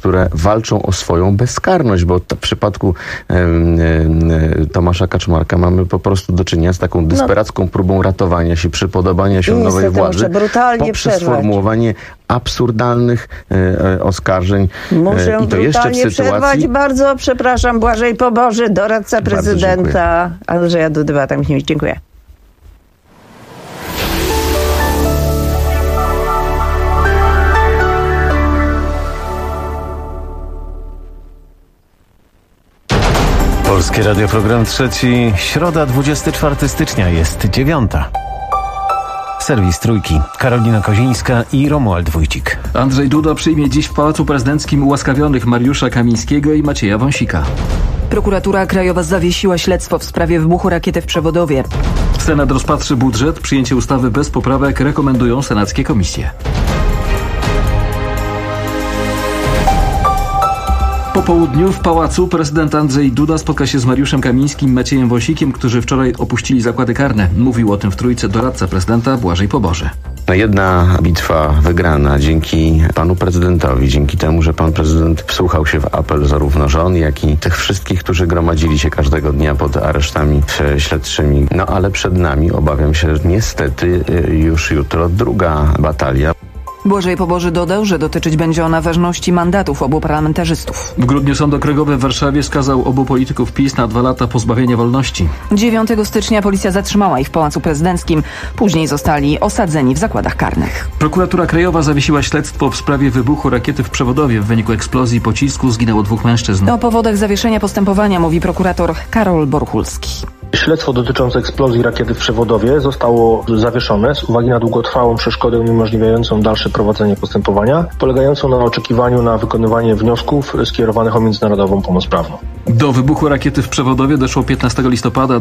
które walczą o swoją bezkarność, bo w przypadku Tomasza Kaczmarka mamy po prostu do czynienia z taką desperacką próbą ratowania się, przypodobania się nowej władzy poprzez sformułowanie absurdalnych oskarżeń. Muszę i to jeszcze w sytuacji... przerwać. Bardzo przepraszam. Błażej Poboży, doradca prezydenta Andrzeja Dudy. Dziękuję. Polskie Radio, program trzeci, środa 24 stycznia, jest 9. Serwis Trójki, Karolina Kozińska i Romuald Wójcik. Andrzej Duda przyjmie dziś w Pałacu Prezydenckim ułaskawionych Mariusza Kamińskiego i Macieja Wąsika. Prokuratura Krajowa zawiesiła śledztwo w sprawie wybuchu rakiety w Przewodowie. Senat rozpatrzy budżet, przyjęcie ustawy bez poprawek rekomendują senackie komisje. Po południu w pałacu prezydent Andrzej Duda spotka się z Mariuszem Kamińskim i Maciejem Wąsikiem, którzy wczoraj opuścili zakłady karne. Mówił o tym w Trójce doradca prezydenta Błażej Poboży. Jedna bitwa wygrana dzięki panu prezydentowi, dzięki temu, że pan prezydent wsłuchał się w apel zarówno żon, jak i tych wszystkich, którzy gromadzili się każdego dnia pod aresztami śledczymi. No ale przed nami, obawiam się, niestety już jutro druga batalia. Błażej Poboży dodał, że dotyczyć będzie ona ważności mandatów obu parlamentarzystów. W grudniu Sąd Okręgowy w Warszawie skazał obu polityków PiS na 2 lata pozbawienia wolności. 9 stycznia policja zatrzymała ich w Pałacu Prezydenckim. Później zostali osadzeni w zakładach karnych. Prokuratura Krajowa zawiesiła śledztwo w sprawie wybuchu rakiety w Przewodowie. W wyniku eksplozji pocisku zginęło 2 mężczyzn. O powodach zawieszenia postępowania mówi prokurator Karol Borchulski. Śledztwo dotyczące eksplozji rakiety w Przewodowie zostało zawieszone z uwagi na długotrwałą przeszkodę uniemożliwiającą dalsze prowadzenie postępowania, polegającą na oczekiwaniu na wykonywanie wniosków skierowanych o międzynarodową pomoc prawną. Do wybuchu rakiety w Przewodowie doszło 15 listopada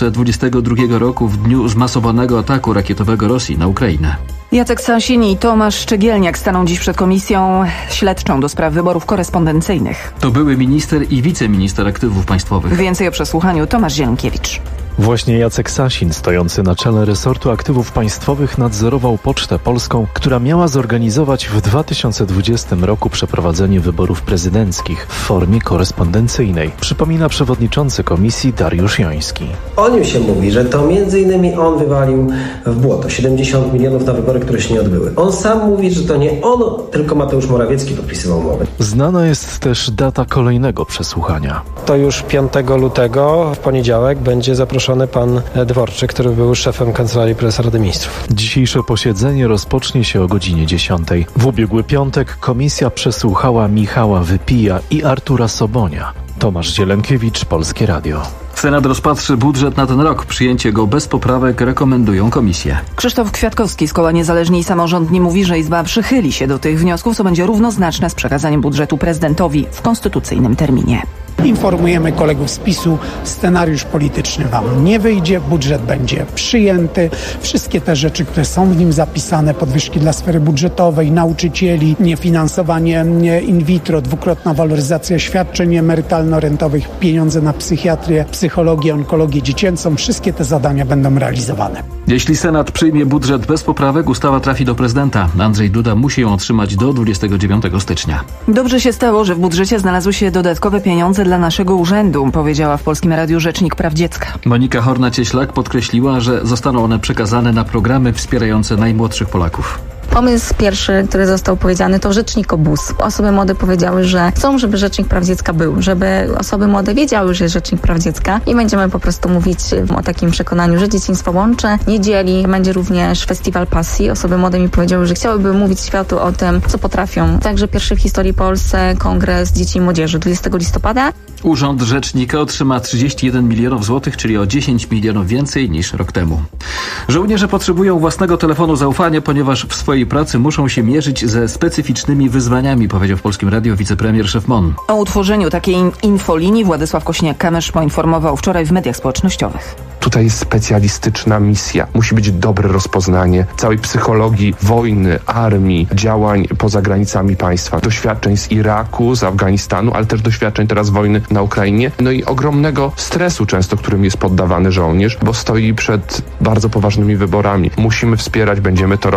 2022 roku, w dniu zmasowanego ataku rakietowego Rosji na Ukrainę. Jacek Sasin i Tomasz Szczegielniak staną dziś przed komisją śledczą do spraw wyborów korespondencyjnych. To były minister i wiceminister aktywów państwowych. Więcej o przesłuchaniu Tomasz Zielonkiewicz. Właśnie Jacek Sasin, stojący na czele resortu aktywów państwowych, nadzorował Pocztę Polską, która miała zorganizować w 2020 roku przeprowadzenie wyborów prezydenckich w formie korespondencyjnej, przypomina przewodniczący komisji Dariusz Joński. O nim się mówi, że to m.in. on wywalił w błoto 70 milionów na wybory, które się nie odbyły. On sam mówi, że to nie on, tylko Mateusz Morawiecki podpisywał umowy. Znana jest też data kolejnego przesłuchania. To już 5 lutego, w poniedziałek, będzie zaproszony pan Dworczyk, który był szefem Kancelarii Prezesa Rady Ministrów. Dzisiejsze posiedzenie rozpocznie się o godzinie 10. W ubiegły piątek komisja przesłuchała Michała Wypija i Artura Sobonia. Tomasz Zielonkiewicz, Polskie Radio. Senat rozpatrzy budżet na ten rok. Przyjęcie go bez poprawek rekomendują komisje. Krzysztof Kwiatkowski z Koła Niezależni i Samorządni mówi, że Izba przychyli się do tych wniosków, co będzie równoznaczne z przekazaniem budżetu prezydentowi w konstytucyjnym terminie. Informujemy kolegów z PiS-u, scenariusz polityczny wam nie wyjdzie, budżet będzie przyjęty. Wszystkie te rzeczy, które są w nim zapisane, podwyżki dla sfery budżetowej, nauczycieli, niefinansowanie in vitro, 2-krotna waloryzacja świadczeń emerytalno-rentowych, pieniądze na psychiatrię, psychologię, onkologię dziecięcą, wszystkie te zadania będą realizowane. Jeśli Senat przyjmie budżet bez poprawek, ustawa trafi do prezydenta. Andrzej Duda musi ją otrzymać do 29 stycznia. Dobrze się stało, że w budżecie znalazły się dodatkowe pieniądze dla naszego urzędu, powiedziała w Polskim Radiu rzecznik praw dziecka. Monika Horna-Cieślak podkreśliła, że zostaną one przekazane na programy wspierające najmłodszych Polaków. Pomysł pierwszy, który został powiedziany, to rzecznik obóz. Osoby młode powiedziały, że chcą, żeby rzecznik praw dziecka był, żeby osoby młode wiedziały, że jest rzecznik praw dziecka i będziemy po prostu mówić o takim przekonaniu, że dzieciństwo łączy, nie dzieli. Będzie również festiwal pasji. Osoby młode mi powiedziały, że chciałyby mówić światu o tym, co potrafią. Także pierwszy w historii Polsce Kongres Dzieci i Młodzieży 20 listopada. Urząd Rzecznika otrzyma 31 milionów złotych, czyli o 10 milionów więcej niż rok temu. Żołnierze potrzebują własnego telefonu zaufania, ponieważ w swojej pracy muszą się mierzyć ze specyficznymi wyzwaniami, powiedział w Polskim Radiu wicepremier szef MON. O utworzeniu takiej infolinii Władysław Kośniak-Kamysz poinformował wczoraj w mediach społecznościowych. Tutaj jest specjalistyczna misja. Musi być dobre rozpoznanie całej psychologii wojny, armii, działań poza granicami państwa, doświadczeń z Iraku, z Afganistanu, ale też doświadczeń teraz wojny na Ukrainie, no i ogromnego stresu często, którym jest poddawany żołnierz, bo stoi przed bardzo poważnymi wyborami. Musimy wspierać, będziemy to robić.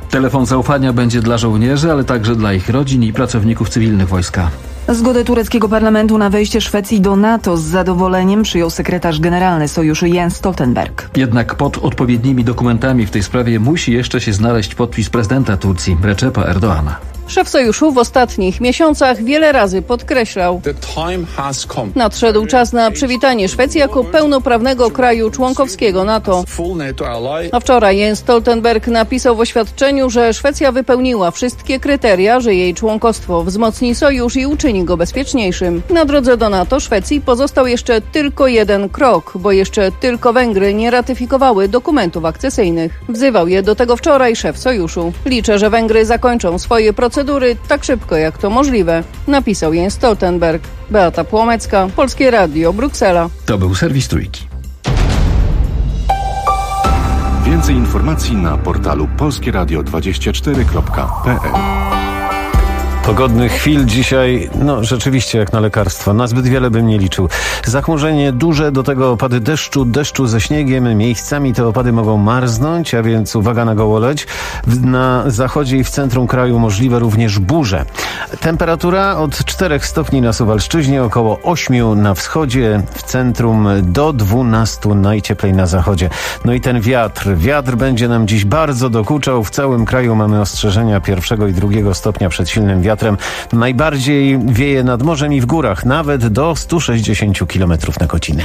Telefon zaufania będzie dla żołnierzy, ale także dla ich rodzin i pracowników cywilnych wojska. Zgodę tureckiego parlamentu na wejście Szwecji do NATO z zadowoleniem przyjął sekretarz generalny sojuszu Jens Stoltenberg. Jednak pod odpowiednimi dokumentami w tej sprawie musi jeszcze się znaleźć podpis prezydenta Turcji, Recepa Erdoğana. Szef sojuszu w ostatnich miesiącach wiele razy podkreślał: nadszedł czas na przywitanie Szwecji jako pełnoprawnego kraju członkowskiego NATO. A wczoraj Jens Stoltenberg napisał w oświadczeniu, że Szwecja wypełniła wszystkie kryteria, że jej członkostwo wzmocni sojusz i uczyni go bezpieczniejszym. Na drodze do NATO Szwecji pozostał jeszcze tylko jeden krok, bo jeszcze tylko Węgry nie ratyfikowały dokumentów akcesyjnych. Wzywał je do tego wczoraj szef sojuszu. Liczę, że Węgry zakończą swoje procedury tak szybko jak to możliwe, napisał Jens Stoltenberg. Beata Płomecka, Polskie Radio, Bruksela. To był serwis Trójki. Więcej informacji na portalu polskieradio24.pl. Pogodnych chwil dzisiaj, rzeczywiście jak na lekarstwo. Na zbyt wiele bym nie liczył. Zachmurzenie duże, do tego opady deszczu ze śniegiem. Miejscami te opady mogą marznąć, a więc uwaga na gołoleć. Na zachodzie i w centrum kraju możliwe również burze. Temperatura od 4 stopni na Suwalszczyźnie, około 8 na wschodzie, w centrum do 12 najcieplej na zachodzie. No i ten wiatr. Wiatr będzie nam dziś bardzo dokuczał. W całym kraju mamy ostrzeżenia 1. i 2 stopnia przed silnym wiatrem. Najbardziej wieje nad morzem i w górach, nawet do 160 km na godzinę.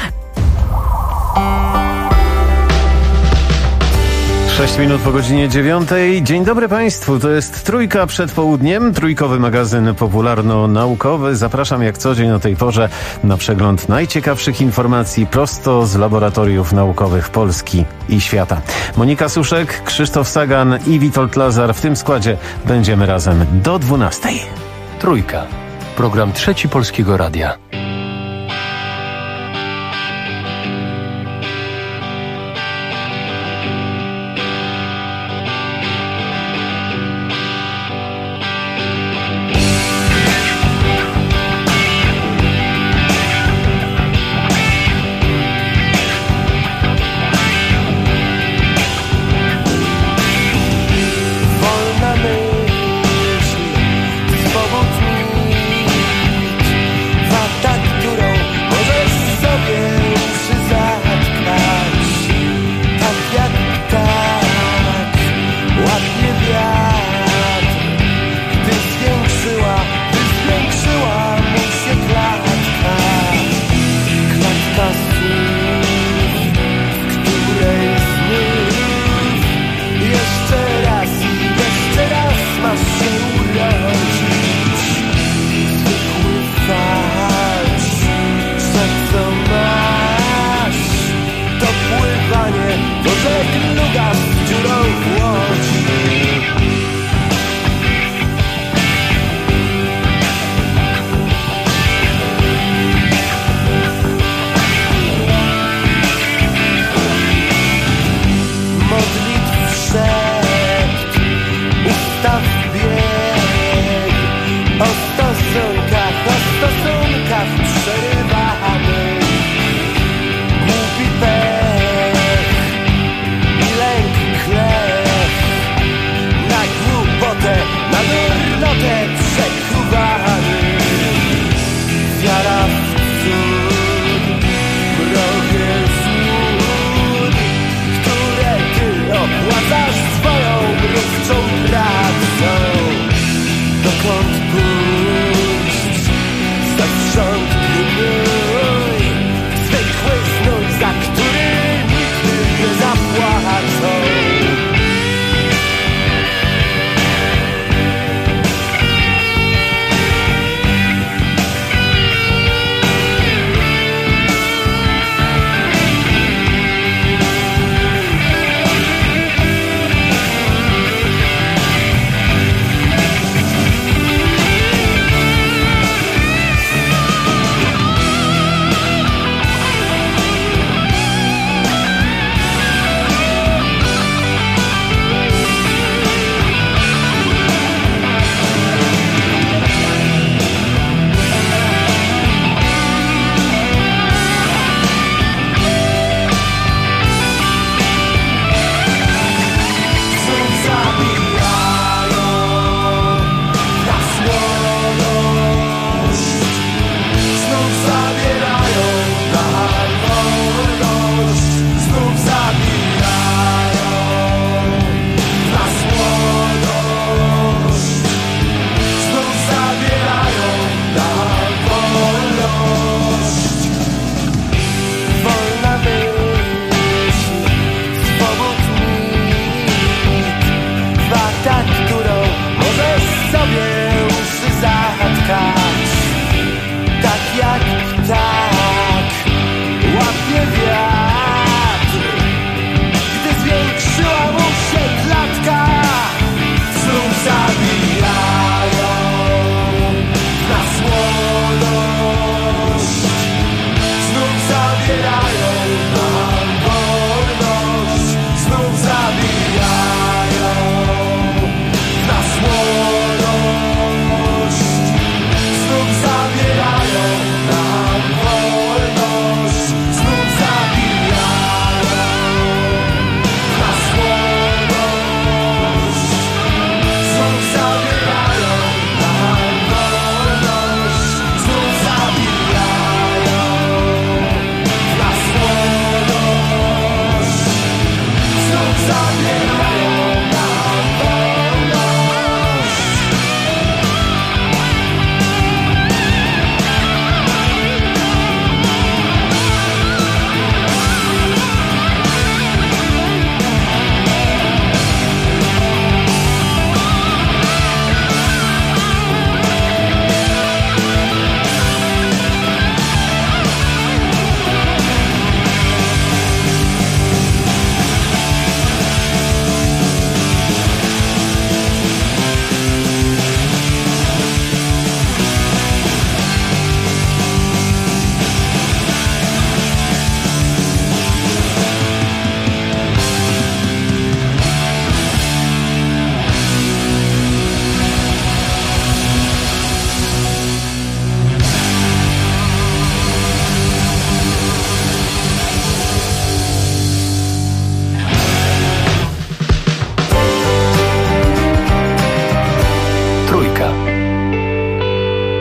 6 minut po godzinie 9. Dzień dobry Państwu, to jest Trójka przed południem, trójkowy magazyn popularno-naukowy. Zapraszam jak co dzień o tej porze na przegląd najciekawszych informacji prosto z laboratoriów naukowych Polski i świata. Monika Suszek, Krzysztof Sagan i Witold Lazar. W tym składzie będziemy razem do 12. Trójka. Program Trzeci Polskiego Radia. Swobód mi,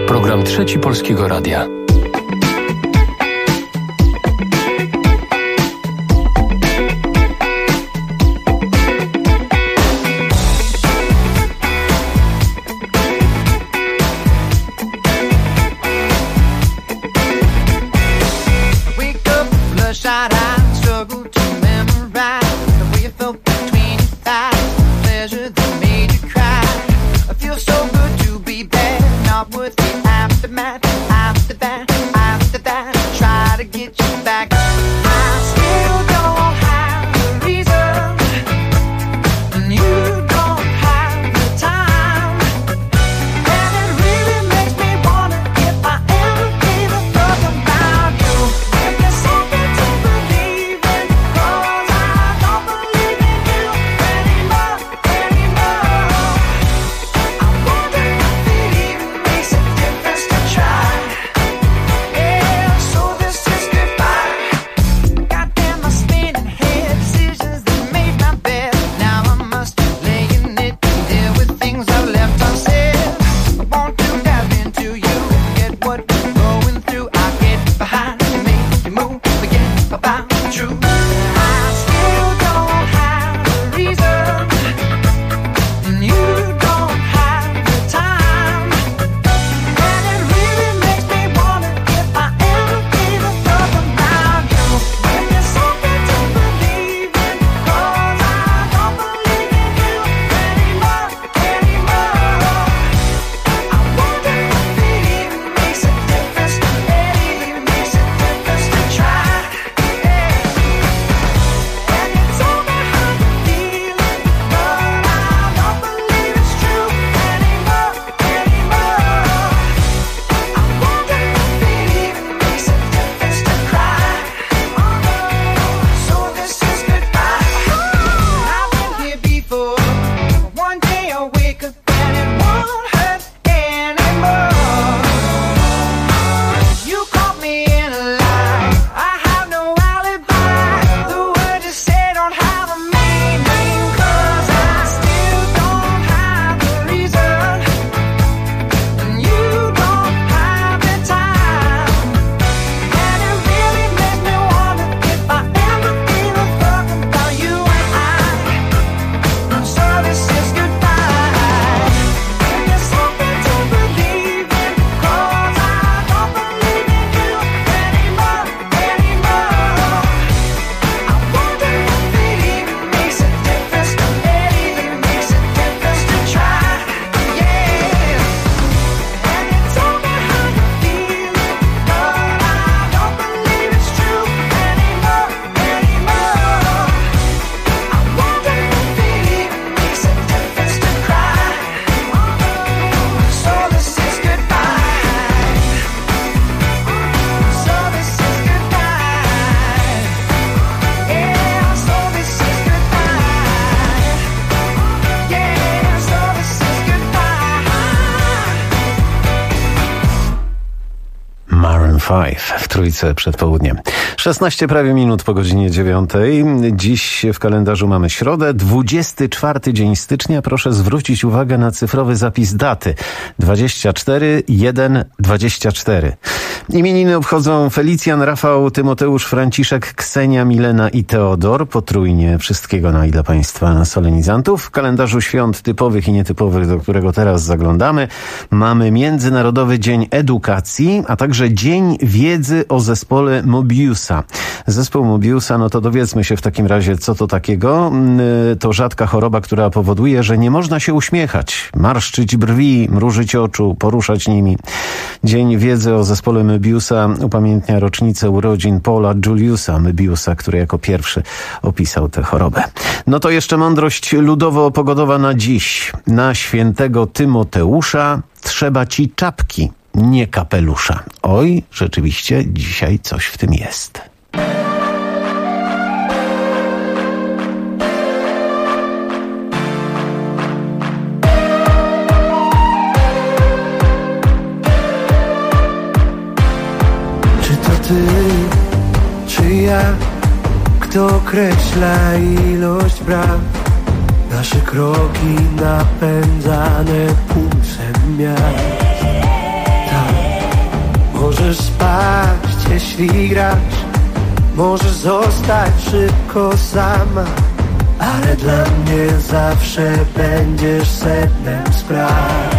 Program Trzeci Polskiego Radia. W trójce przed południem. 16 prawie minut po godzinie 9. Dziś w kalendarzu mamy środę, 24 dzień stycznia. Proszę zwrócić uwagę na cyfrowy zapis daty. 24/1/24. Imieniny obchodzą Felicjan, Rafał, Tymoteusz, Franciszek, Ksenia, Milena i Teodor. Potrójnie wszystkiego i dla Państwa solenizantów. W kalendarzu świąt typowych i nietypowych, do którego teraz zaglądamy, mamy Międzynarodowy Dzień Edukacji, a także Dzień Wiedzy o zespole Mobiusa. Zespół Mobiusa, no to dowiedzmy się w takim razie, co to takiego. To rzadka choroba, która powoduje, że nie można się uśmiechać, marszczyć brwi, mrużyć oczu, poruszać nimi. Dzień Wiedzy o zespole Mobiusa upamiętnia rocznicę urodzin Paula Juliusa Mobiusa, który jako pierwszy opisał tę chorobę. No to jeszcze mądrość ludowo-pogodowa na dziś. Na świętego Tymoteusza trzeba ci czapki, nie kapelusza. Oj, rzeczywiście dzisiaj coś w tym jest. Czy to ty, czy ja, kto określa ilość braw? Nasze kroki napędzane pulsem miast. Tak jeśli grasz, możesz zostać szybko sama, ale dla mnie zawsze będziesz sednem spraw.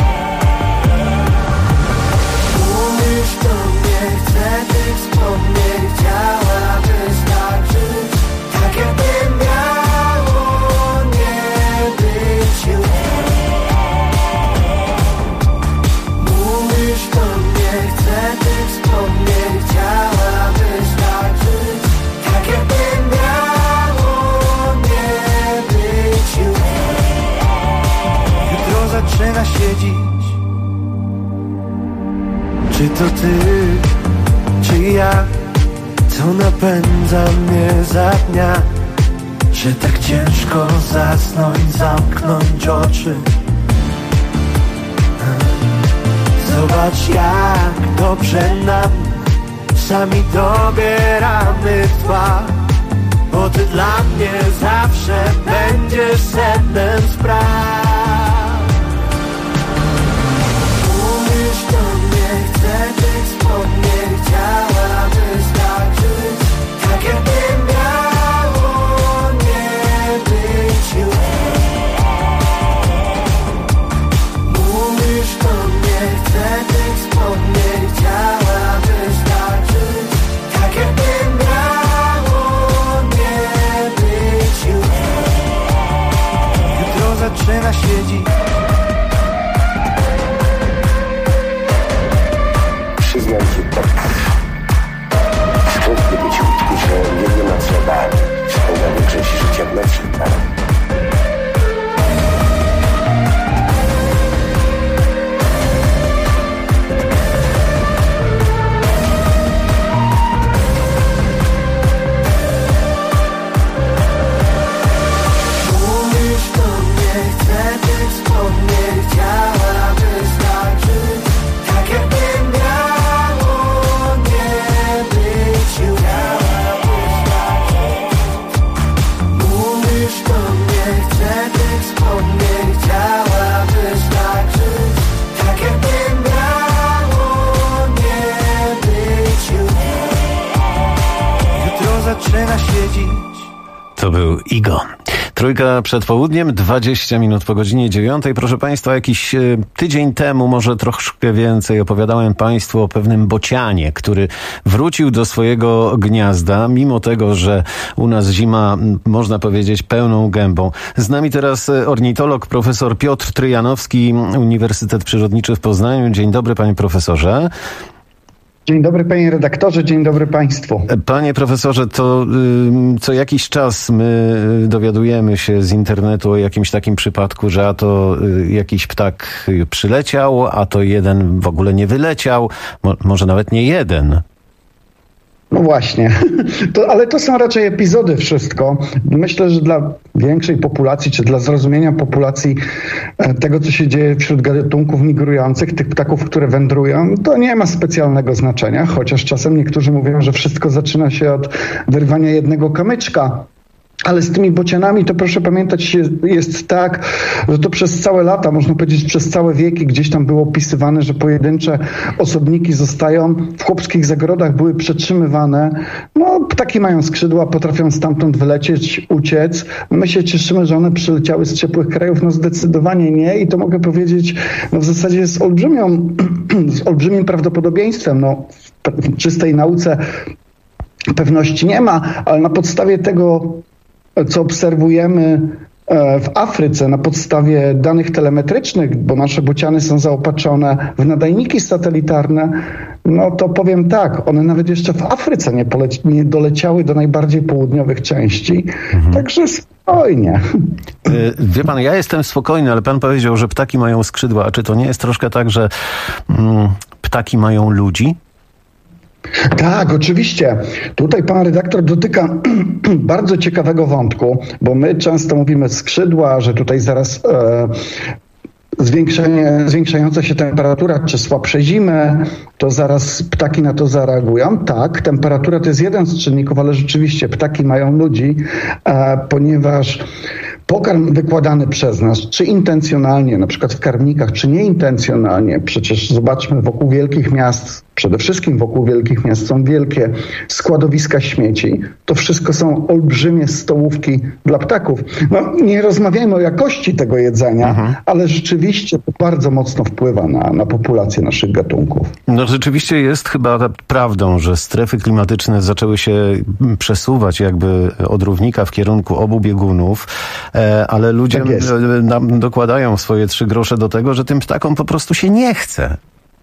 Mówisz do mnie, chcę tych wspomnień, chciałaby znaczyć, tak jakby miało nie być już. Mówisz do mnie, chcę tych wspomnień, chciałaby znaczyć, tak jakby miało nie być już. Jutro zaczyna się dziś. Czy to ty, czy ja, co napędza mnie za dnia, że tak ciężko zasnąć, zamknąć oczy. Zobacz, jak dobrze nam, sami dobieramy twarz, bo ty dla mnie zawsze będziesz sednem spraw. Mówisz do mnie, chcę tych wspomnień, chciałaby znaczyć, tak jakby miało nie być już. Mówisz do mnie, chcę tych wspomnień, chciałaby znaczyć, tak jakby miało nie być już. Jutro zaczyna się dziś. Przyznam ci to. Smutny być łódki, że nie ma co bać. Spędza większość życia w nocy, Mówisz do mnie, chcę tych wspomnień, chciałaby znaczyć, tak jakby miało nie być już. Mówisz do mnie, chcę tych wspomnień, chciałaby znaczyć, tak jakby miało nie być już. Jutro zaczyna się dziś. To był Igo. Trójka przed południem, 20 minut po godzinie 9. Proszę Państwa, jakiś tydzień temu, może troszkę więcej, opowiadałem Państwu o pewnym bocianie, który wrócił do swojego gniazda, mimo tego, że u nas zima, można powiedzieć, pełną gębą. Z nami teraz ornitolog, profesor Piotr Tryjanowski, Uniwersytet Przyrodniczy w Poznaniu. Dzień dobry, panie profesorze. Dzień dobry, panie redaktorze, dzień dobry państwu. Panie profesorze, to co jakiś czas my dowiadujemy się z internetu o jakimś takim przypadku, że a to jakiś ptak przyleciał, a to jeden w ogóle nie wyleciał, może nawet nie jeden. No właśnie, ale to są raczej epizody wszystko. Myślę, że dla większej populacji, czy dla zrozumienia populacji tego, co się dzieje wśród gatunków migrujących, tych ptaków, które wędrują, to nie ma specjalnego znaczenia, chociaż czasem niektórzy mówią, że wszystko zaczyna się od wyrwania jednego kamyczka. Ale z tymi bocianami to proszę pamiętać, jest tak, że to przez całe lata, można powiedzieć przez całe wieki gdzieś tam było opisywane, że pojedyncze osobniki zostają, w chłopskich zagrodach były przetrzymywane. No, ptaki mają skrzydła, potrafią stamtąd wylecieć, uciec. My się cieszymy, że one przyleciały z ciepłych krajów. No zdecydowanie nie i to mogę powiedzieć, no w zasadzie z olbrzymim prawdopodobieństwem. No, w czystej nauce pewności nie ma, ale na podstawie tego, co obserwujemy w Afryce, na podstawie danych telemetrycznych, bo nasze bociany są zaopatrzone w nadajniki satelitarne, no to powiem tak, one nawet jeszcze w Afryce nie doleciały do najbardziej południowych części, także spokojnie. Wie pan, ja jestem spokojny, ale pan powiedział, że ptaki mają skrzydła, a czy to nie jest troszkę tak, że ptaki mają ludzi? Tak, oczywiście. Tutaj pan redaktor dotyka bardzo ciekawego wątku, bo my często mówimy skrzydła, że tutaj zaraz zwiększająca się temperatura czy słabsze zimy, to zaraz ptaki na to zareagują. Tak, temperatura to jest jeden z czynników, ale rzeczywiście ptaki mają ludzi, ponieważ pokarm wykładany przez nas, czy intencjonalnie, na przykład w karmnikach, czy nieintencjonalnie, przecież zobaczmy wokół wielkich miast przede wszystkim wokół wielkich miast są wielkie składowiska śmieci. To wszystko są olbrzymie stołówki dla ptaków. No, nie rozmawiajmy o jakości tego jedzenia, ale rzeczywiście to bardzo mocno wpływa na populację naszych gatunków. No rzeczywiście jest chyba prawdą, że strefy klimatyczne zaczęły się przesuwać jakby od równika w kierunku obu biegunów, ale ludzie dokładają swoje 3 grosze do tego, że tym ptakom po prostu się nie chce.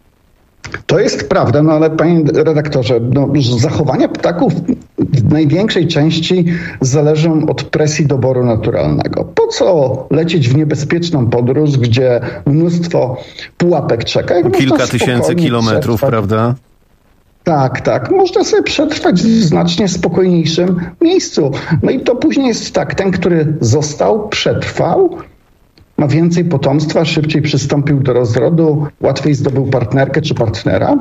To jest prawda, no ale panie redaktorze, zachowania ptaków w największej części zależą od presji doboru naturalnego. Po co lecieć w niebezpieczną podróż, gdzie mnóstwo pułapek czeka? Kilka tysięcy kilometrów, przetrwać, prawda? Tak. Można sobie przetrwać w znacznie spokojniejszym miejscu. No i to później jest tak, ten, który został, przetrwał, ma więcej potomstwa, szybciej przystąpił do rozrodu, łatwiej zdobył partnerkę czy partnera,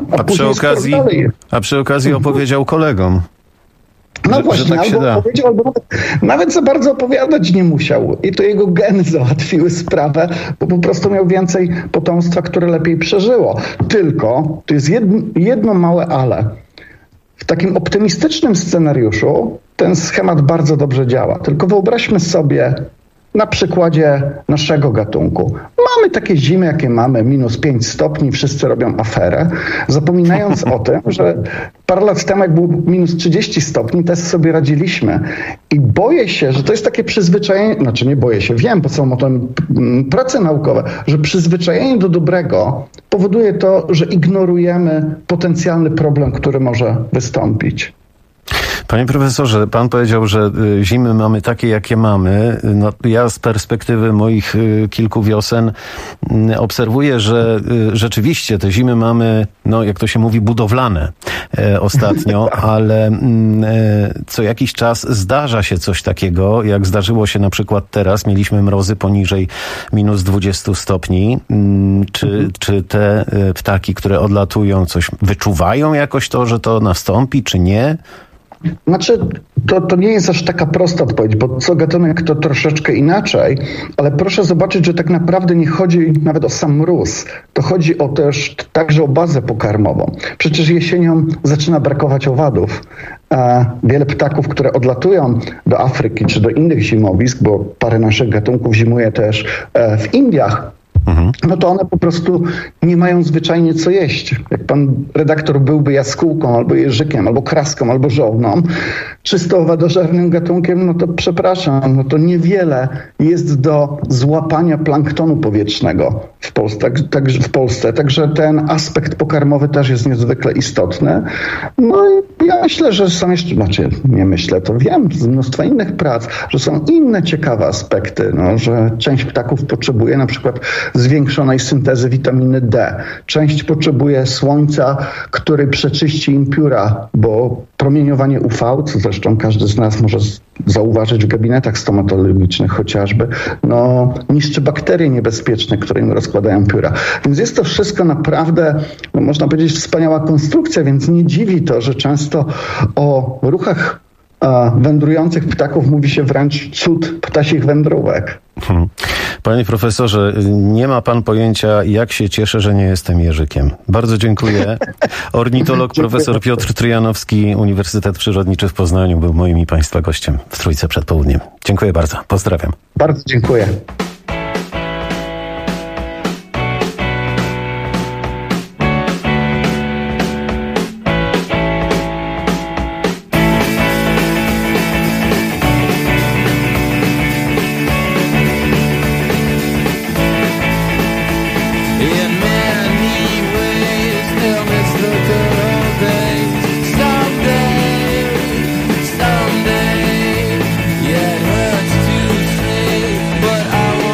a przy okazji opowiedział kolegom. No właśnie, tak albo opowiedział, albo nawet za bardzo opowiadać nie musiał. I to jego geny załatwiły sprawę, bo po prostu miał więcej potomstwa, które lepiej przeżyło. Tylko, to jest jedno małe ale. W takim optymistycznym scenariuszu ten schemat bardzo dobrze działa. Tylko wyobraźmy sobie na przykładzie naszego gatunku. Mamy takie zimy, jakie mamy, -5 stopni, wszyscy robią aferę, zapominając o tym, że parę lat temu, jak było -30 stopni, też sobie radziliśmy. I boję się, że to jest takie przyzwyczajenie, znaczy nie boję się, wiem, bo są o tym prace naukowe, że przyzwyczajenie do dobrego powoduje to, że ignorujemy potencjalny problem, który może wystąpić. Panie profesorze, pan powiedział, że zimy mamy takie, jakie mamy. No, ja z perspektywy moich kilku wiosen obserwuję, że rzeczywiście te zimy mamy, no jak to się mówi, budowlane ostatnio, ale co jakiś czas zdarza się coś takiego, jak zdarzyło się na przykład teraz. Mieliśmy mrozy poniżej -20 stopni. Czy te ptaki, które odlatują, coś wyczuwają jakoś to, że to nastąpi, czy nie? Znaczy, to nie jest aż taka prosta odpowiedź, bo co gatunek to troszeczkę inaczej, ale proszę zobaczyć, że tak naprawdę nie chodzi nawet o sam mróz. To chodzi też także o bazę pokarmową. Przecież jesienią zaczyna brakować owadów. Wiele ptaków, które odlatują do Afryki czy do innych zimowisk, bo parę naszych gatunków zimuje też w Indiach, no to one po prostu nie mają zwyczajnie co jeść. Jak pan redaktor byłby jaskółką, albo jeżykiem, albo kraską, albo żołną, czysto owadożernym gatunkiem, no to przepraszam, no to niewiele jest do złapania planktonu powietrznego w Polsce. Także ten aspekt pokarmowy też jest niezwykle istotny. No i ja myślę, że są jeszcze, nie myślę, to wiem z mnóstwa innych prac, że są inne ciekawe aspekty, no, że część ptaków potrzebuje na przykład zwiększonej syntezy witaminy D. Część potrzebuje słońca, który przeczyści im pióra, bo promieniowanie UV, co zresztą każdy z nas może zauważyć w gabinetach stomatologicznych chociażby, no, niszczy bakterie niebezpieczne, które im rozkładają pióra. Więc jest to wszystko naprawdę, no, można powiedzieć, wspaniała konstrukcja, więc nie dziwi to, że często o ruchach wędrujących ptaków mówi się wręcz cud ptasich wędrówek. Panie profesorze, nie ma pan pojęcia, jak się cieszę, że nie jestem jeżykiem. Bardzo dziękuję. Ornitolog profesor Piotr Tryjanowski, Uniwersytet Przyrodniczy w Poznaniu, był moim i państwa gościem w Trójce przed południem. Dziękuję bardzo. Pozdrawiam. Bardzo dziękuję. Someday, yeah, it hurts to say, but I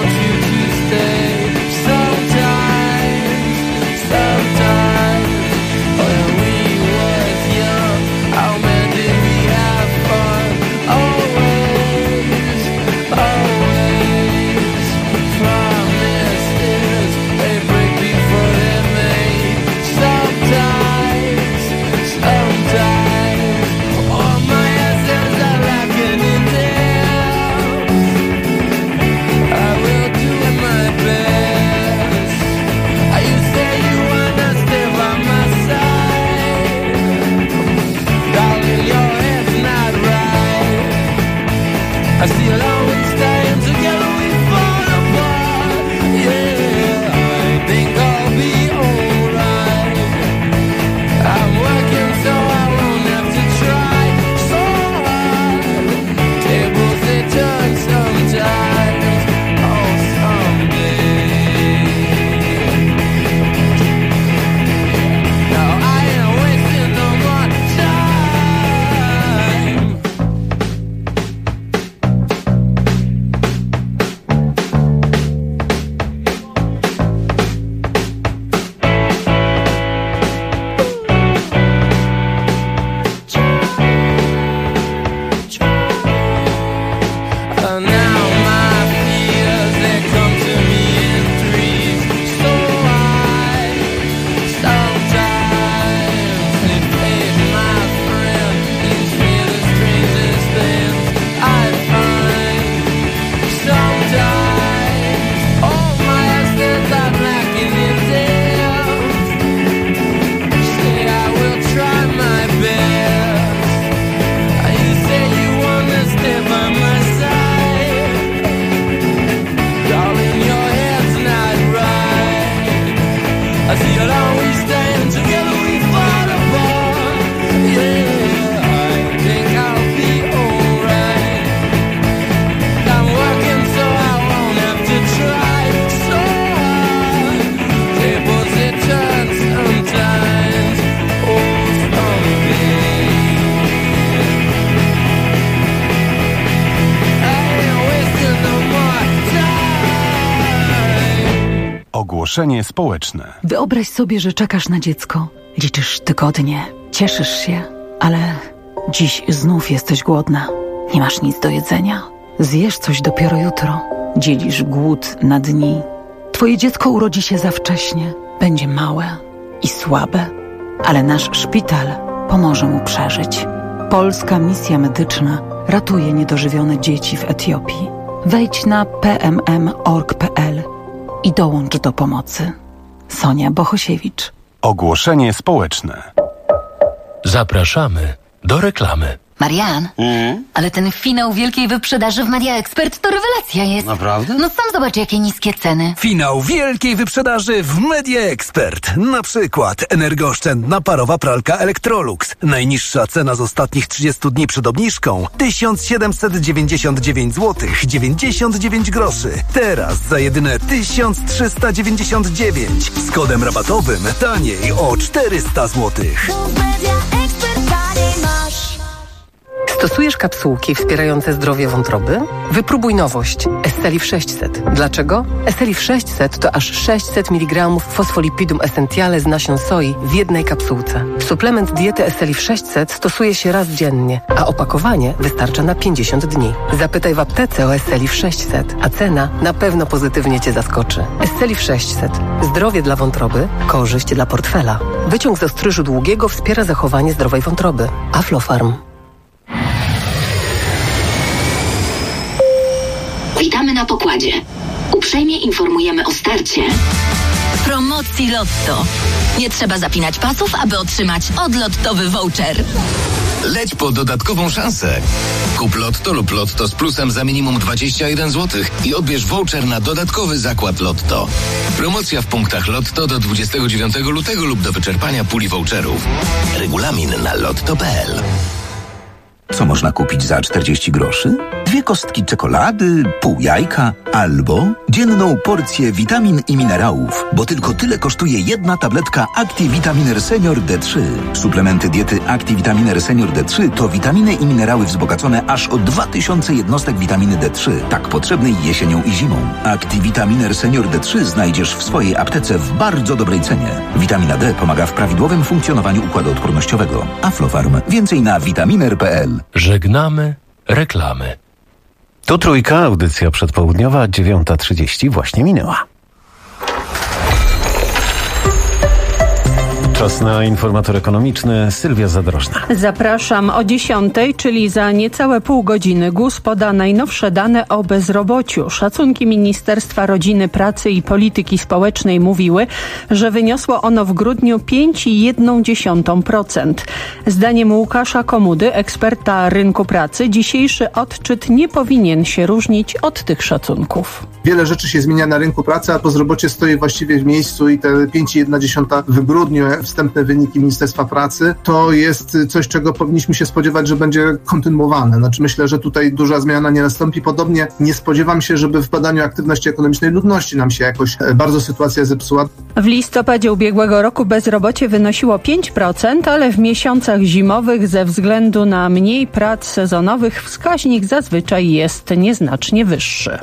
Ogłoszenie społeczne. Wyobraź sobie, że czekasz na dziecko. Liczysz tygodnie, cieszysz się, ale dziś znów jesteś głodna. Nie masz nic do jedzenia. Zjesz coś dopiero jutro. Dzielisz głód na dni. Twoje dziecko urodzi się za wcześnie. Będzie małe i słabe, ale nasz szpital pomoże mu przeżyć. Polska misja medyczna ratuje niedożywione dzieci w Etiopii. Wejdź na pmm.org.pl i dołącz do pomocy. Sonia Bohosiewicz. Ogłoszenie społeczne. Zapraszamy do reklamy. Marian, ale ten finał wielkiej wyprzedaży w Media Expert to rewelacja jest. Naprawdę? No sam zobacz, jakie niskie ceny. Finał wielkiej wyprzedaży w Media Expert. Na przykład energooszczędna parowa pralka Electrolux. Najniższa cena z ostatnich 30 dni przed obniżką 1799 zł 99 groszy. Teraz za jedyne 1399. Z kodem rabatowym taniej o 400 zł. Stosujesz kapsułki wspierające zdrowie wątroby? Wypróbuj nowość Esselif 600. Dlaczego? Esselif 600 to aż 600 mg fosfolipidum essentiale z nasion soi w jednej kapsułce. Suplement diety Esselif 600 stosuje się raz dziennie, a opakowanie wystarcza na 50 dni. Zapytaj w aptece o Esselif 600, a cena na pewno pozytywnie Cię zaskoczy. Esselif 600. Zdrowie dla wątroby, korzyść dla portfela. Wyciąg z ostryżu długiego wspiera zachowanie zdrowej wątroby. Aflofarm. Witamy na pokładzie. Uprzejmie informujemy o starcie Promocji Lotto. Nie trzeba zapinać pasów, aby otrzymać odlottowy voucher. Leć po dodatkową szansę. Kup Lotto lub Lotto z plusem za minimum 21 zł i odbierz voucher na dodatkowy zakład Lotto. Promocja w punktach Lotto do 29 lutego lub do wyczerpania puli voucherów. Regulamin na lotto.pl. Co można kupić za 40 groszy? 2 kostki czekolady, pół jajka albo dzienną porcję witamin i minerałów, bo tylko tyle kosztuje jedna tabletka ActiVitaminer Senior D3. Suplementy diety ActiVitaminer Senior D3 to witaminy i minerały wzbogacone aż o 2000 jednostek witaminy D3, tak potrzebnej jesienią i zimą. ActiVitaminer Senior D3 znajdziesz w swojej aptece w bardzo dobrej cenie. Witamina D pomaga w prawidłowym funkcjonowaniu układu odpornościowego. Aflofarm. Więcej na vitaminer.pl. Żegnamy reklamy. Tu Trójka, audycja przedpołudniowa, 9:30 właśnie minęła. Czas na informator ekonomiczny. Sylwia Zadrożna. Zapraszam o 10:00, czyli za niecałe pół godziny. GUS poda najnowsze dane o bezrobociu. Szacunki Ministerstwa Rodziny, Pracy i Polityki Społecznej mówiły, że wyniosło ono w grudniu 5,1%. Zdaniem Łukasza Komudy, eksperta rynku pracy, dzisiejszy odczyt nie powinien się różnić od tych szacunków. Wiele rzeczy się zmienia na rynku pracy, a bezrobocie stoi właściwie w miejscu i te 5,1 w grudniu, wstępne wyniki Ministerstwa Pracy, to jest coś, czego powinniśmy się spodziewać, że będzie kontynuowane. Znaczy myślę, że tutaj duża zmiana nie nastąpi. Podobnie nie spodziewam się, żeby w badaniu aktywności ekonomicznej ludności nam się jakoś bardzo sytuacja zepsuła. W listopadzie ubiegłego roku bezrobocie wynosiło 5%, ale w miesiącach zimowych ze względu na mniej prac sezonowych wskaźnik zazwyczaj jest nieznacznie wyższy.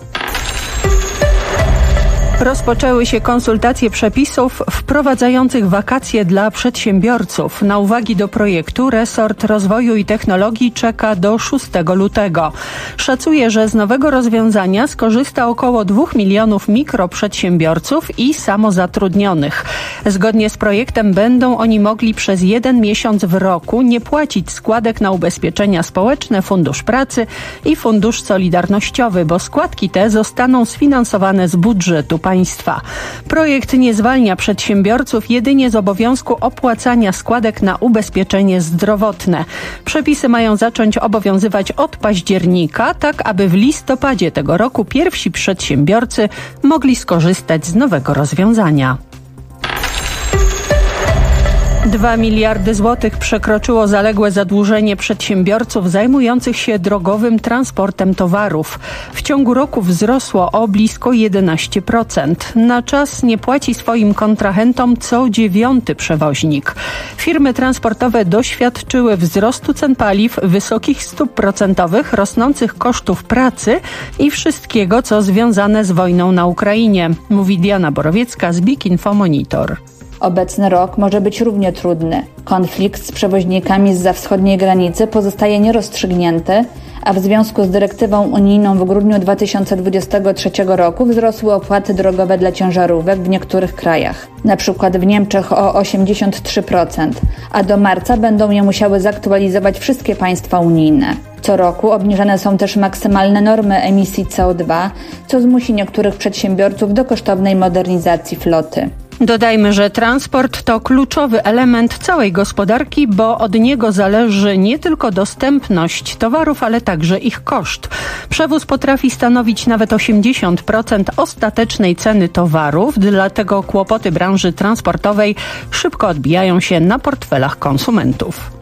Rozpoczęły się konsultacje przepisów wprowadzających wakacje dla przedsiębiorców. Na uwagi do projektu resort rozwoju i technologii czeka do 6 lutego. Szacuje, że z nowego rozwiązania skorzysta około 2 milionów mikroprzedsiębiorców i samozatrudnionych. Zgodnie z projektem będą oni mogli przez 1 miesiąc w roku nie płacić składek na ubezpieczenia społeczne, Fundusz Pracy i Fundusz Solidarnościowy, bo składki te zostaną sfinansowane z budżetu państwa. Projekt nie zwalnia przedsiębiorców jedynie z obowiązku opłacania składek na ubezpieczenie zdrowotne. Przepisy mają zacząć obowiązywać od października, tak aby w listopadzie tego roku pierwsi przedsiębiorcy mogli skorzystać z nowego rozwiązania. 2 miliardy złotych przekroczyło zaległe zadłużenie przedsiębiorców zajmujących się drogowym transportem towarów. W ciągu roku wzrosło o blisko 11%. Na czas nie płaci swoim kontrahentom co 9. przewoźnik. Firmy transportowe doświadczyły wzrostu cen paliw, wysokich stóp procentowych, rosnących kosztów pracy i wszystkiego, co związane z wojną na Ukrainie, mówi Diana Borowiecka z BIK Info Monitor. Obecny rok może być równie trudny. Konflikt z przewoźnikami zza wschodniej granicy pozostaje nierozstrzygnięty, a w związku z dyrektywą unijną w grudniu 2023 roku wzrosły opłaty drogowe dla ciężarówek w niektórych krajach, na przykład w Niemczech o 83%, a do marca będą je musiały zaktualizować wszystkie państwa unijne. Co roku obniżane są też maksymalne normy emisji CO2, co zmusi niektórych przedsiębiorców do kosztownej modernizacji floty. Dodajmy, że transport to kluczowy element całej gospodarki, bo od niego zależy nie tylko dostępność towarów, ale także ich koszt. Przewóz potrafi stanowić nawet 80% ostatecznej ceny towarów, dlatego kłopoty branży transportowej szybko odbijają się na portfelach konsumentów.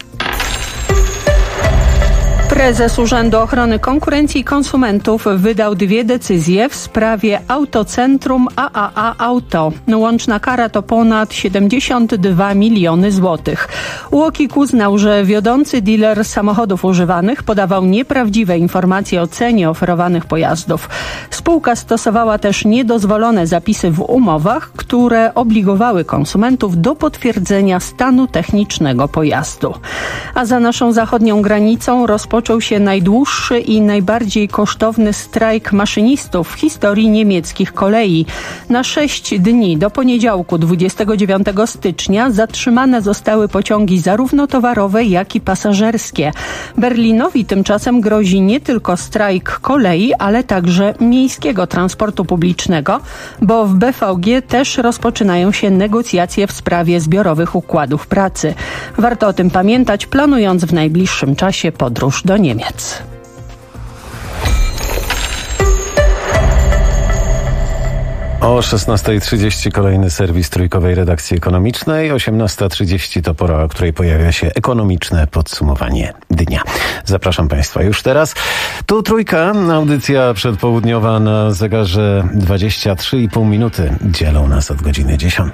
Prezes Urzędu Ochrony Konkurencji i Konsumentów wydał 2 decyzje w sprawie Autocentrum AAA Auto. Łączna kara to ponad 72 miliony złotych. UOKiK uznał, że wiodący dealer samochodów używanych podawał nieprawdziwe informacje o cenie oferowanych pojazdów. Spółka stosowała też niedozwolone zapisy w umowach, które obligowały konsumentów do potwierdzenia stanu technicznego pojazdu. A za naszą zachodnią granicą rozpoczął się najdłuższy i najbardziej kosztowny strajk maszynistów w historii niemieckich kolei. Na 6 dni do poniedziałku 29 stycznia zatrzymane zostały pociągi zarówno towarowe, jak i pasażerskie. Berlinowi tymczasem grozi nie tylko strajk kolei, ale także miejskiego transportu publicznego, bo w BVG też rozpoczynają się negocjacje w sprawie zbiorowych układów pracy. Warto o tym pamiętać, planując w najbliższym czasie podróż do Niemiec. O 16:30 kolejny serwis trójkowej redakcji ekonomicznej. 18:30 to pora, o której pojawia się ekonomiczne podsumowanie dnia. Zapraszam Państwa już teraz. Tu Trójka, audycja przedpołudniowa na zegarze 23,5 minuty. Dzielą nas od godziny 10.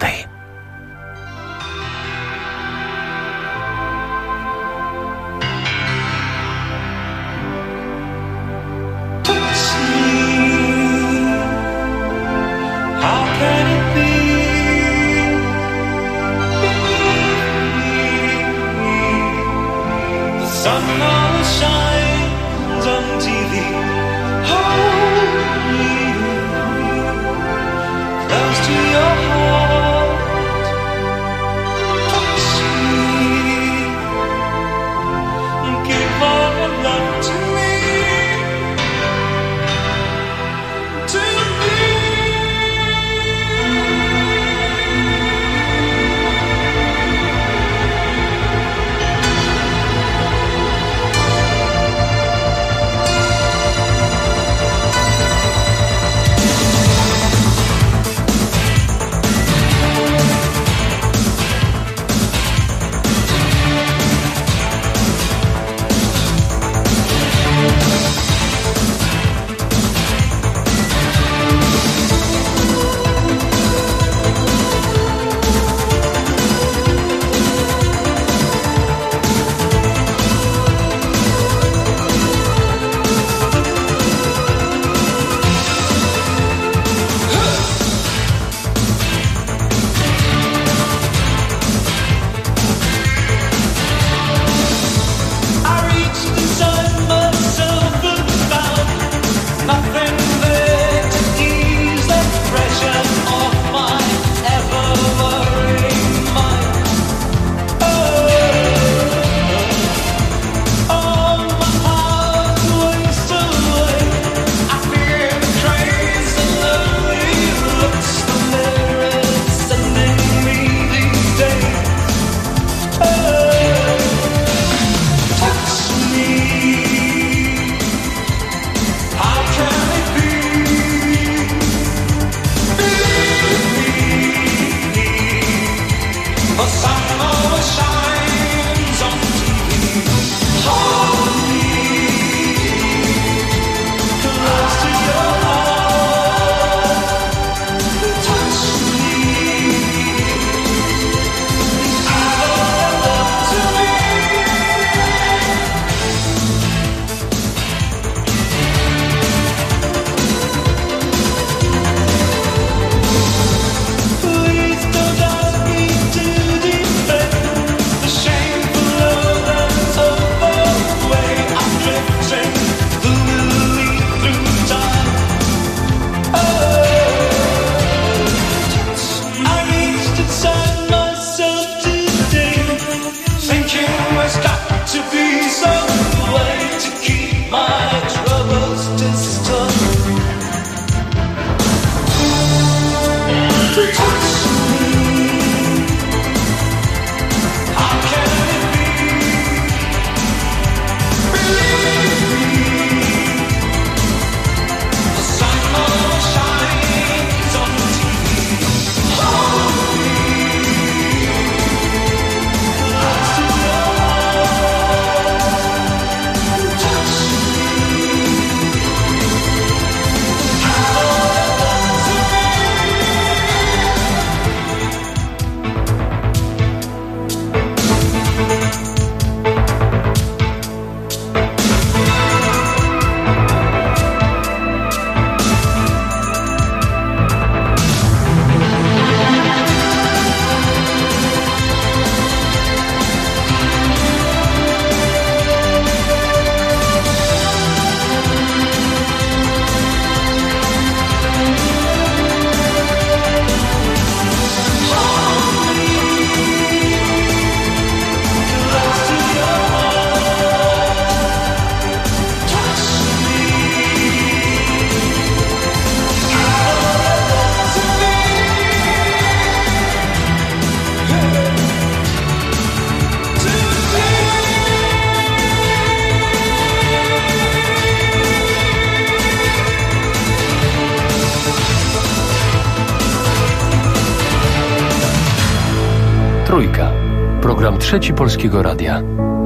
Program Trzeci Polskiego Radia.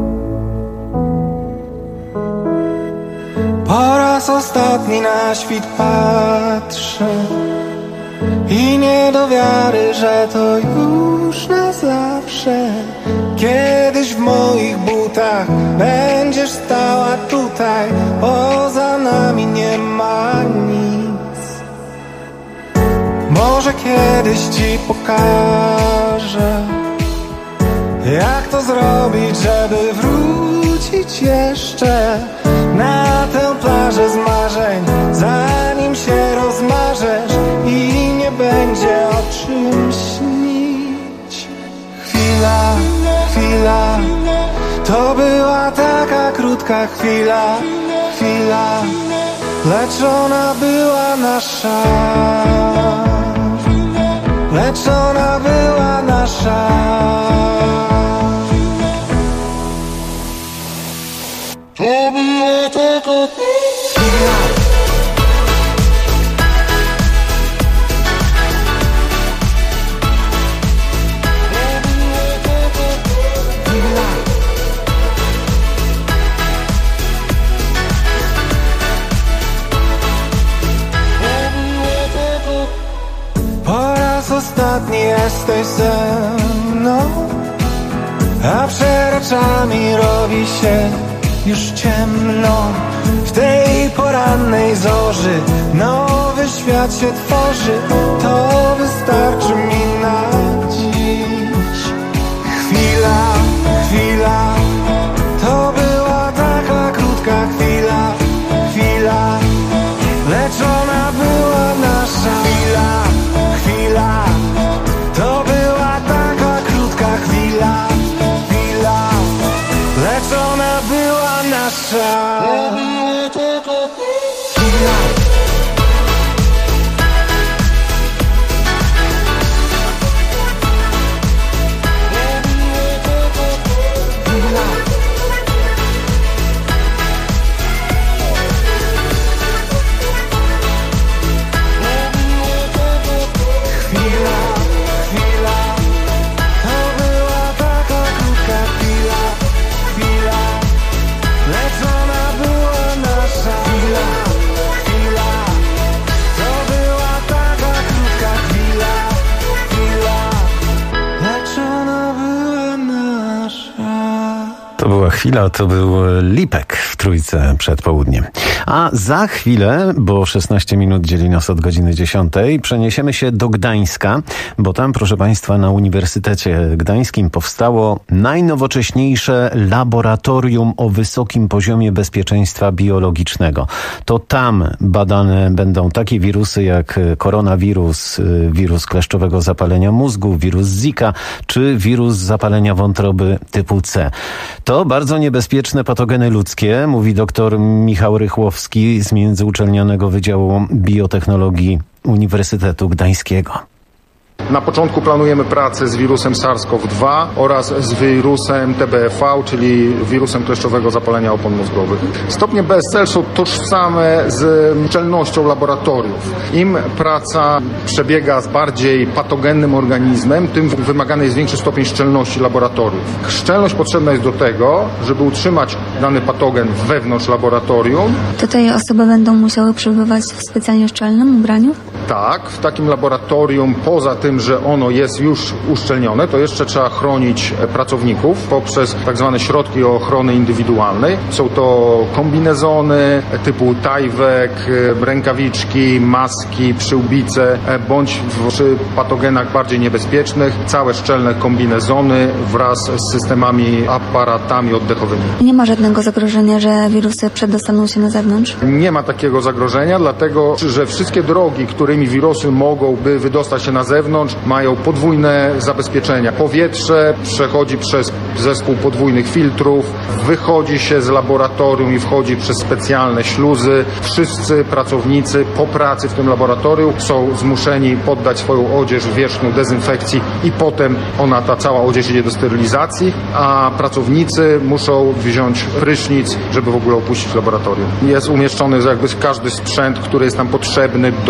Po raz ostatni na świt patrzę i nie do wiary, że to już na zawsze. Kiedyś w moich butach będziesz stała tutaj, poza nami nie ma nic. Może kiedyś ci pokażę, jak to zrobić, żeby wrócić jeszcze na tę plażę z marzeń, zanim się rozmarzesz i nie będzie o czym śnić. Chwila, chwila, to była taka krótka chwila, chwila, lecz ona była nasza, lecz ona była nasza. To była taka chwila. Po raz ostatni jesteś ze mną, a przed oczami robi się już ciemno. W tej porannej zorzy nowy świat się tworzy. To wystarczy mi na dziś. Chwila, chwila, to była taka krótka chwila, chwila, lecz ona była nasza. Chwila, chwila, to była taka krótka chwila, chwila, lecz ona była nasza. To była chwila, to był Lipek w Trójce przed południem. A za chwilę, bo 16 minut dzieli nas od godziny 10, przeniesiemy się do Gdańska, bo tam, proszę Państwa, na Uniwersytecie Gdańskim powstało najnowocześniejsze laboratorium o wysokim poziomie bezpieczeństwa biologicznego. To tam badane będą takie wirusy jak koronawirus, wirus kleszczowego zapalenia mózgu, wirus Zika czy wirus zapalenia wątroby typu C. To bardzo niebezpieczne patogeny ludzkie, mówi dr Michał Rychłowski z Międzyuczelnianego Wydziału Biotechnologii Uniwersytetu Gdańskiego. Na początku planujemy pracę z wirusem SARS-CoV-2 oraz z wirusem TBV, czyli wirusem kleszczowego zapalenia opon mózgowych. Stopnie BSL są tożsame z szczelnością laboratoriów. Im praca przebiega z bardziej patogennym organizmem, tym wymagany jest większy stopień szczelności laboratoriów. Szczelność potrzebna jest do tego, żeby utrzymać dany patogen wewnątrz laboratorium. Tutaj osoby będą musiały przebywać w specjalnie szczelnym ubraniu? Tak, w takim laboratorium, poza tym, że ono jest już uszczelnione, to jeszcze trzeba chronić pracowników poprzez tak zwane środki ochrony indywidualnej. Są to kombinezony typu tajwek, rękawiczki, maski, przyłbice, bądź przy patogenach bardziej niebezpiecznych całe szczelne kombinezony wraz z systemami, aparatami oddechowymi. Nie ma żadnego zagrożenia, że wirusy przedostaną się na zewnątrz? Nie ma takiego zagrożenia, dlatego że wszystkie drogi, którymi wirusy mogłyby wydostać się na zewnątrz, mają podwójne zabezpieczenia. Powietrze przechodzi przez zespół podwójnych filtrów, wychodzi się z laboratorium i wchodzi przez specjalne śluzy. Wszyscy pracownicy po pracy w tym laboratorium są zmuszeni poddać swoją odzież wierzchnią dezynfekcji i potem ta cała odzież idzie do sterylizacji, a pracownicy muszą wziąć prysznic, żeby w ogóle opuścić laboratorium. Jest umieszczony jakby każdy sprzęt, który jest nam potrzebny do pracy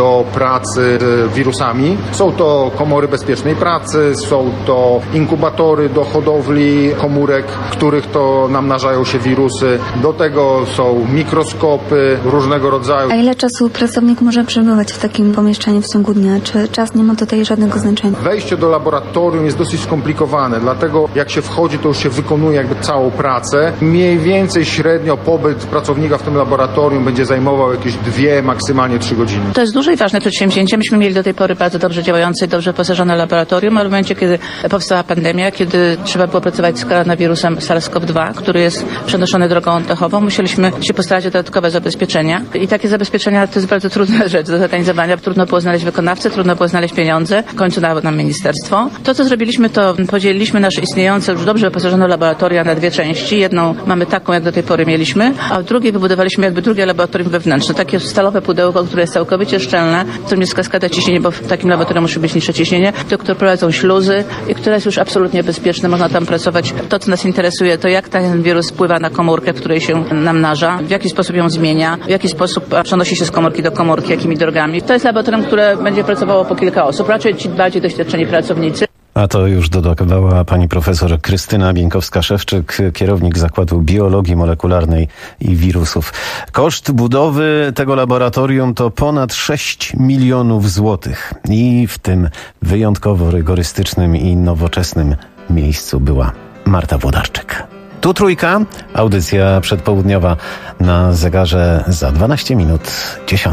pracy z wirusami. Są to komory bezpiecznej pracy, są to inkubatory do hodowli komórek, w których to namnażają się wirusy. Do tego są mikroskopy różnego rodzaju. A ile czasu pracownik może przebywać w takim pomieszczeniu w ciągu dnia? Czy czas nie ma tutaj żadnego znaczenia? Wejście do laboratorium jest dosyć skomplikowane, dlatego jak się wchodzi, to już się wykonuje jakby całą pracę. Mniej więcej średnio pobyt pracownika w tym laboratorium będzie zajmował jakieś 2, maksymalnie 3 godziny. To jest duże i ważne przedsięwzięcie. Myśmy mieli do tej pory bardzo dobrze działające i dobrze wyposażone laboratorium, ale w momencie, kiedy powstała pandemia, kiedy trzeba było pracować z koronawirusem SARS-CoV-2, który jest przenoszony drogą oddechową, musieliśmy się postarać o dodatkowe zabezpieczenia. I takie zabezpieczenia to jest bardzo trudna rzecz do zorganizowania. Trudno było znaleźć wykonawcę, trudno było znaleźć pieniądze. W końcu dało nam ministerstwo. To, co zrobiliśmy, to podzieliliśmy nasze istniejące, już dobrze wyposażone laboratoria na 2 części. Jedną mamy taką, jak do tej pory mieliśmy, a w drugiej wybudowaliśmy jakby drugie laboratorium wewnętrzne. Takie stalowe pudełko, które jest całkowicie szczelne, w którym jest kaskada ciśnienia, bo w takim laboratorium musi być niższe ciśnienie, do którego prowadzą śluzy i które jest już absolutnie bezpieczne. Można tam pracować. To, co nas interesuje, to jak ten wirus wpływa na komórkę, w której się namnaża, w jaki sposób ją zmienia, w jaki sposób przenosi się z komórki do komórki, jakimi drogami. To jest laboratorium, które będzie pracowało po kilka osób, raczej ci bardziej doświadczeni pracownicy. A to już dodawała pani profesor Krystyna Bieńkowska-Szewczyk, kierownik Zakładu Biologii Molekularnej i Wirusów. Koszt budowy tego laboratorium to ponad 6 milionów złotych. I w tym wyjątkowo rygorystycznym i nowoczesnym miejscu była Marta Włodarczyk. Tu Trójka, audycja przedpołudniowa na zegarze za 12 minut 10.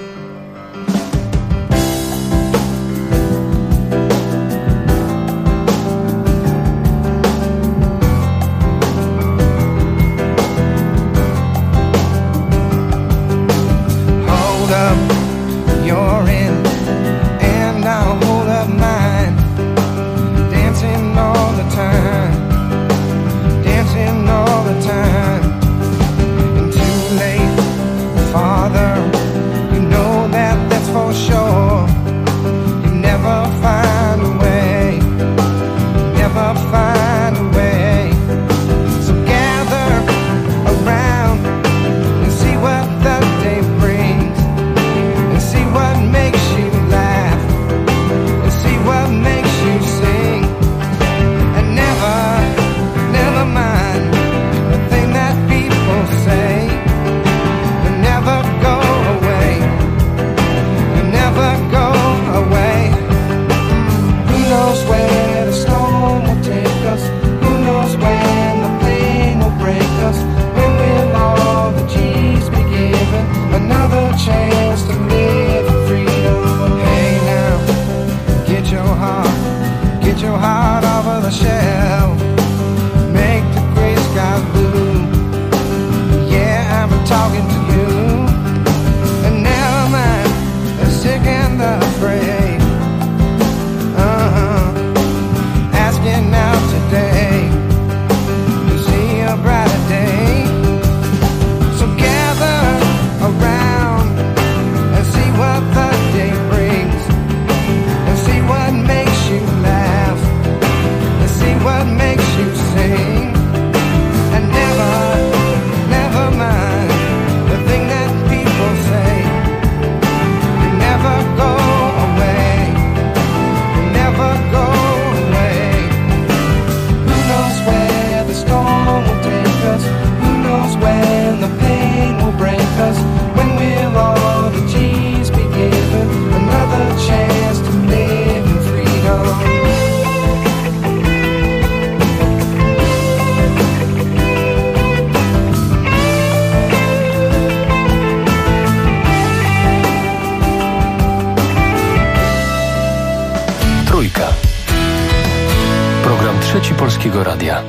Trzeci Polskiego Radia.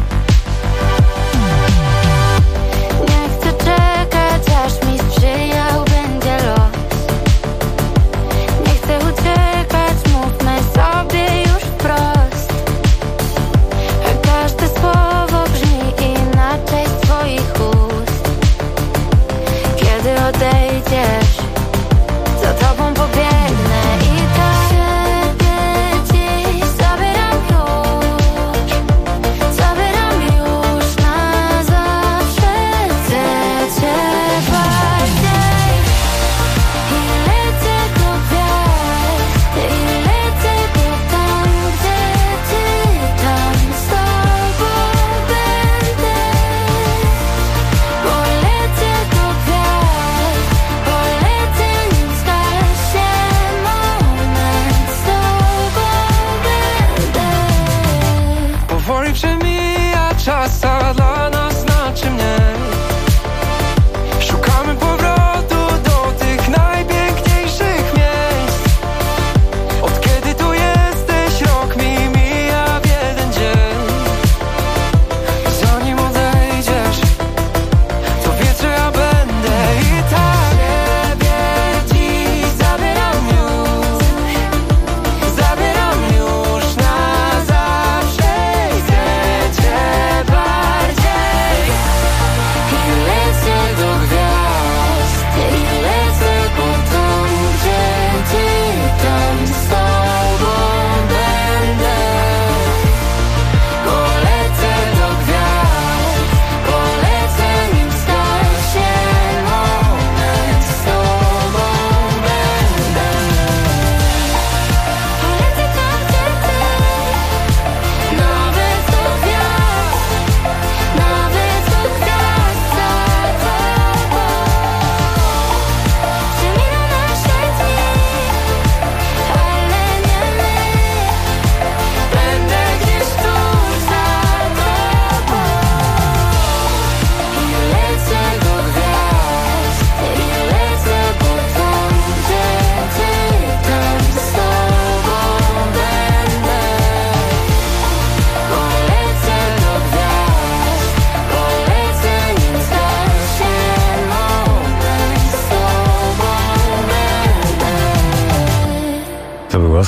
Nie chcę czekać, aż mi sprzyjał będzie los. Nie chcę uciekać, mówmy sobie już wprost. Każde słowo brzmi inaczej z twoich ust. Kiedy odejdziesz, za tobą pobiegnę i tak. Ciebie dziś zabieram już.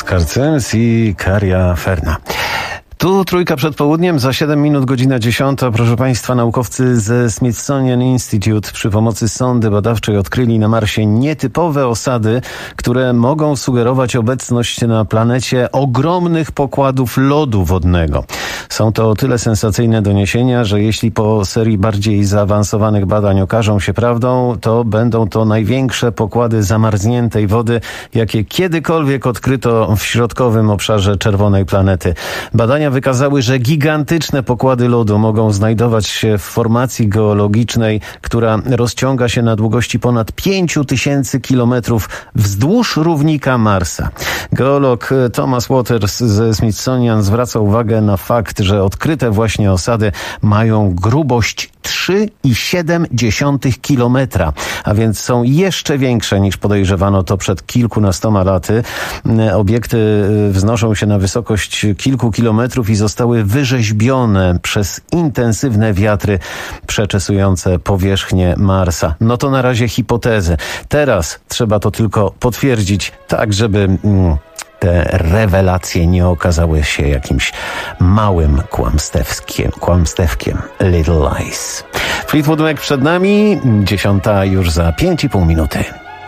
Oscar Sims i Karia Ferna. Tu trójka przed południem, za 7 minut godzina 10. Proszę Państwa, naukowcy ze Smithsonian Institute przy pomocy sondy badawczej odkryli na Marsie nietypowe osady, które mogą sugerować obecność na planecie ogromnych pokładów lodu wodnego. Są to o tyle sensacyjne doniesienia, że jeśli po serii bardziej zaawansowanych badań okażą się prawdą, to będą to największe pokłady zamarzniętej wody, jakie kiedykolwiek odkryto w środkowym obszarze czerwonej planety. Badania wykazały, że gigantyczne pokłady lodu mogą znajdować się w formacji geologicznej, która rozciąga się na długości ponad 5000 kilometrów wzdłuż równika Marsa. Geolog Thomas Waters ze Smithsonian zwraca uwagę na fakt, że odkryte właśnie osady mają grubość 3,7 kilometra, a więc są jeszcze większe niż podejrzewano to przed kilkunastoma laty. Obiekty wznoszą się na wysokość kilku kilometrów i zostały wyrzeźbione przez intensywne wiatry przeczesujące powierzchnię Marsa. No to na razie hipotezy. Teraz trzeba to tylko potwierdzić, tak żeby te rewelacje nie okazały się jakimś małym kłamstewkiem. Little Lies. Fleetwood Mac przed nami, 10 już za 5,5 minuty.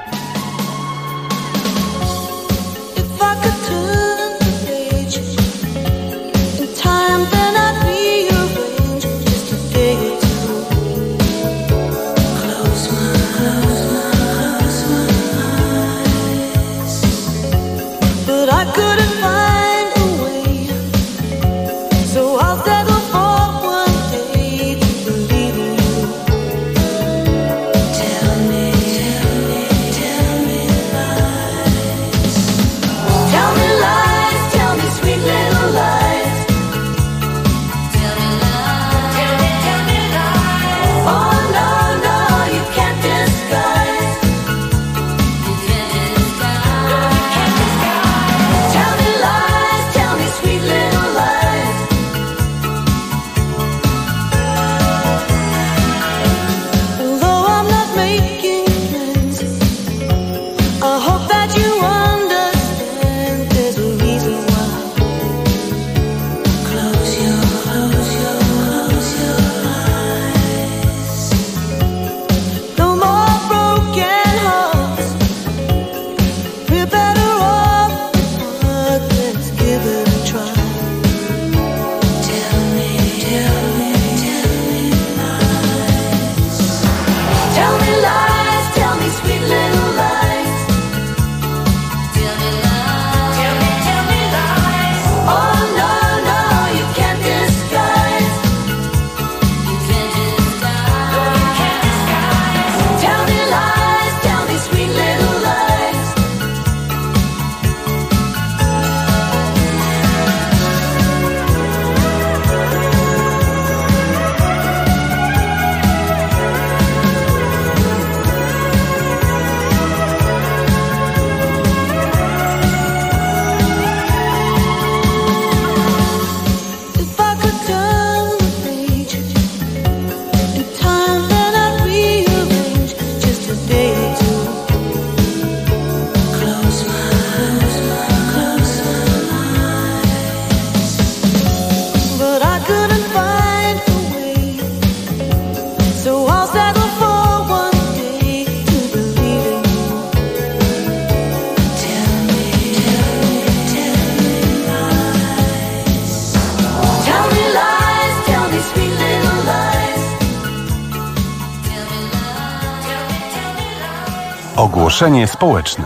Ogłoszenie społeczne.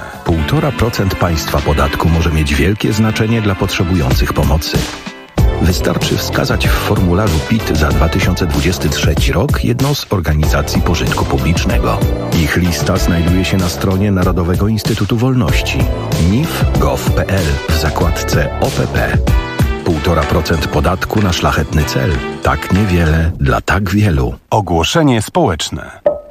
1,5% państwa podatku może mieć wielkie znaczenie dla potrzebujących pomocy. Wystarczy wskazać w formularzu PIT za 2023 rok jedną z organizacji pożytku publicznego. Ich lista znajduje się na stronie Narodowego Instytutu Wolności nif.gov.pl w zakładce OPP. 1,5% podatku na szlachetny cel. Tak niewiele dla tak wielu. Ogłoszenie społeczne.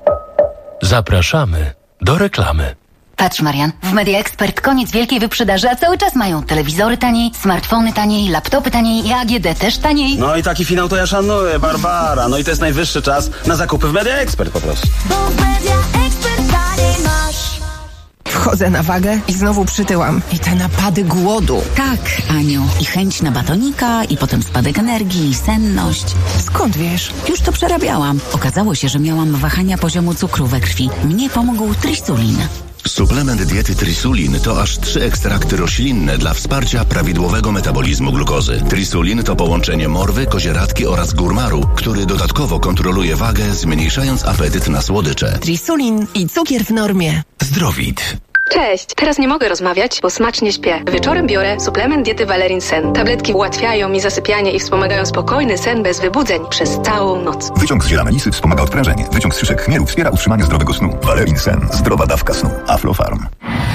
Zapraszamy do reklamy. Patrz, Marian, w Media Expert koniec wielkiej wyprzedaży, a cały czas mają telewizory taniej, smartfony taniej, laptopy taniej i AGD też taniej. No i taki finał to ja szanuję, Barbara. No i to jest najwyższy czas na zakupy w Media Expert po prostu. Bo w Media Expert taniej masz. W Wchodzę na wagę i znowu przytyłam. I te napady głodu. Tak, Aniu. I chęć na batonika, i potem spadek energii, i senność. Skąd wiesz? Już to przerabiałam. Okazało się, że miałam wahania poziomu cukru we krwi. Mnie pomógł Trisulin. Suplement diety Trisulin to aż 3 ekstrakty roślinne dla wsparcia prawidłowego metabolizmu glukozy. Trisulin to połączenie morwy, kozieradki oraz górmaru, który dodatkowo kontroluje wagę, zmniejszając apetyt na słodycze. Trisulin i cukier w normie. Zdrowit. Cześć, teraz nie mogę rozmawiać, bo smacznie śpię. Wieczorem biorę suplement diety Valerin Sen. Tabletki ułatwiają mi zasypianie i wspomagają spokojny sen bez wybudzeń przez całą noc. Wyciąg z ziela melisy wspomaga odprężenie. Wyciąg z szyszek chmielu wspiera utrzymanie zdrowego snu. Valerin Sen. Zdrowa dawka snu. Aflofarm.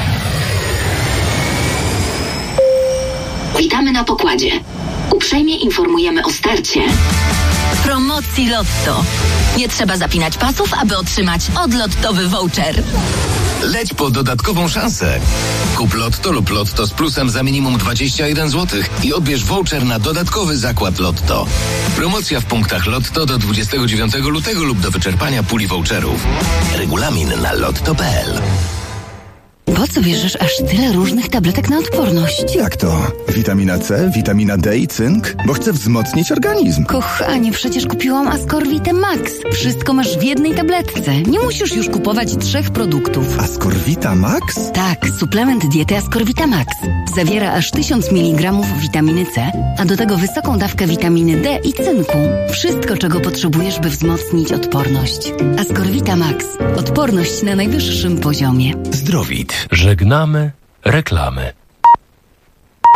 Witamy na pokładzie. Uprzejmie informujemy o starcie. Promocji Lotto. Nie trzeba zapinać pasów, aby otrzymać odlottowy voucher. Leć po dodatkową szansę. Kup Lotto lub Lotto z plusem za minimum 21 zł i odbierz voucher na dodatkowy zakład Lotto. Promocja w punktach Lotto do 29 lutego lub do wyczerpania puli voucherów. Regulamin na lotto.pl. Po co bierzesz aż tyle różnych tabletek na odporność? Jak to? Witamina C, witamina D i cynk? Bo chcę wzmocnić organizm. Kochanie, przecież kupiłam Ascorvite Max. Wszystko masz w jednej tabletce. Nie musisz już kupować 3 produktów. Ascorvita Max? Tak, suplement diety Ascorvita Max. Zawiera aż 1000 mg witaminy C, a do tego wysoką dawkę witaminy D i cynku. Wszystko, czego potrzebujesz, by wzmocnić odporność. Ascorvita Max. Odporność na najwyższym poziomie. Zdrowit. Żegnamy reklamy.